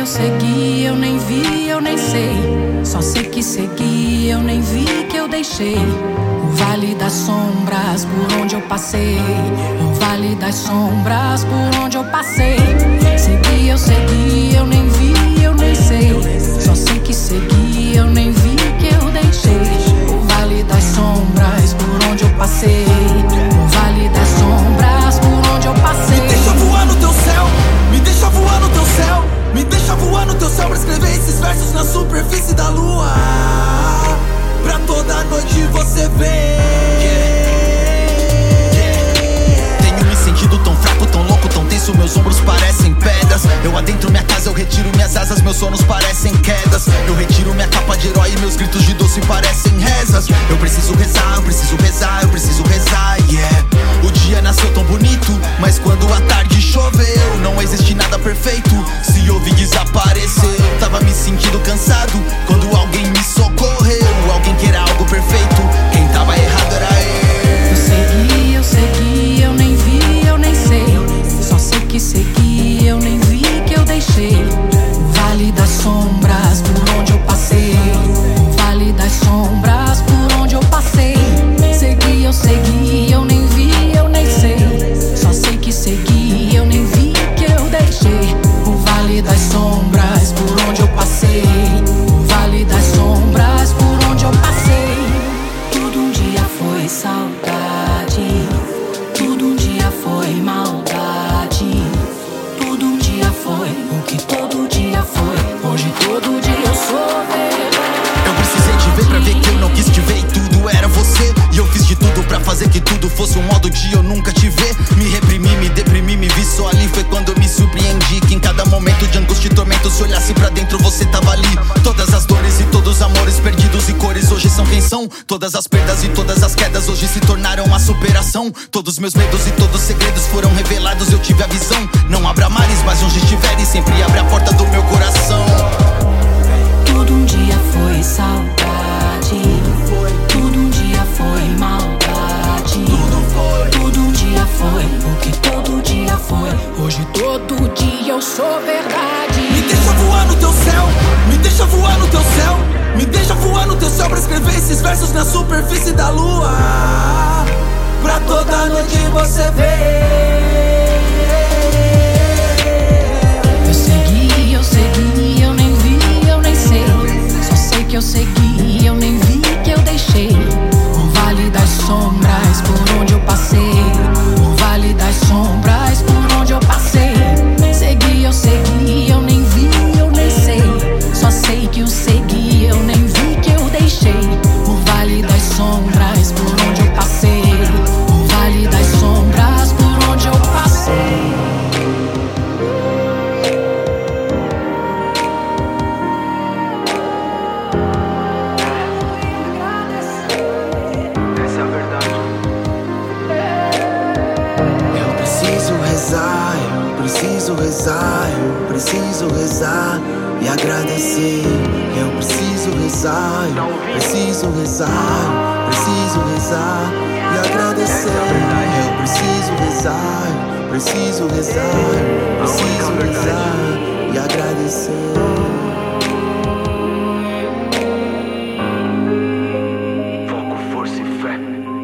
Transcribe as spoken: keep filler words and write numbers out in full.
eu segui, eu nem vi, eu nem sei. Só sei que segui, eu nem vi que eu deixei o vale das sombras por onde eu passei. O vale das sombras por onde eu passei. Segui, eu segui, eu nem vi, eu nem sei. Só sei que segui, eu nem vi que eu deixei o vale das sombras por onde eu passei. O vale das sombras por onde eu passei. Me deixa voar no teu céu, me deixa voar no teu céu, me deixa voar no teu céu pra escrever esses versos na superfície da lua, pra toda noite você ver. Tenho me sentido tão fraco, tão louco, tão tenso, meus ombros parecem pedras. Eu adentro minha casa, eu retiro minhas asas, meus sonos parecem quedas. Eu retiro minha capa de herói e meus gritos de doce parecem rezas. Eu preciso rezar, eu preciso rezar, eu preciso rezar, yeah. O dia nasceu tão bonito, mas quando a tarde choveu, não existe nada perfeito. Se ouvi desapareceu, tava me sentindo cansado quando alguém me socorreu. Alguém que era algo perfeito, quem tava errado era eu. Eu segui, eu segui, eu nem vi, eu nem sei. Só sei que segui, eu nem vi que eu deixei o vale das sombras por onde eu passei. O vale das sombras por onde eu passei. Segui, eu segui, eu nem vi, eu nem sei. Só sei que segui, eu nem vi que eu deixei o vale das sombras por onde eu passei. O vale das sombras por onde eu passei. Tudo um dia foi saudade, tudo um dia foi maldade. Tudo um dia foi o que todo dia foi. Hoje todo dia eu sou verdade. Eu precisei te ver pra ver que eu não quis te ver e tudo era você. E eu fiz de tudo pra fazer que tudo fosse um modo de eu nunca te ver. Me reprimi, me deprimi, me vi só ali. Foi quando eu me surpreendi que em cada momento de angústia e tormento, se olhasse pra dentro você tava ali. Todas as dores e todos os amores perdidos e cores hoje são quem são. Todas as perdas e todas as quedas hoje se tornaram a superação. Todos meus medos e todos os segredos foram revelados, eu tive a visão. Não abra mares, mas onde estiveres sempre abre a porta do meu coração. Tudo um dia foi saudade, tudo um dia foi maldade. Tudo um dia foi o que todo dia foi. Hoje todo dia eu sou verdade. Me deixa voar no teu céu, me deixa voar no teu céu, me deixa voar no teu céu pra escrever esses versos na superfície da lua, pra toda noite você ver. Eu segui, eu segui, eu nem vi, eu nem sei. Só sei que eu segui, eu nem vi que eu deixei o vale das sombras por onde eu passei. O vale das sombras por onde eu passei. Segui, eu segui, eu nem vi, eu nem sei. Só sei que eu segui, eu nem vi que eu deixei o vale das sombras por onde eu passei. O vale das sombras por onde eu passei. Essa é a verdade. Eu preciso rezar, eu preciso rezar, eu preciso rezar e agradecer. Eu preciso rezar, eu preciso rezar, preciso rezar e agradecer. Eu preciso rezar, eu preciso rezar, preciso rezar e agradecer. Foco, força e fé.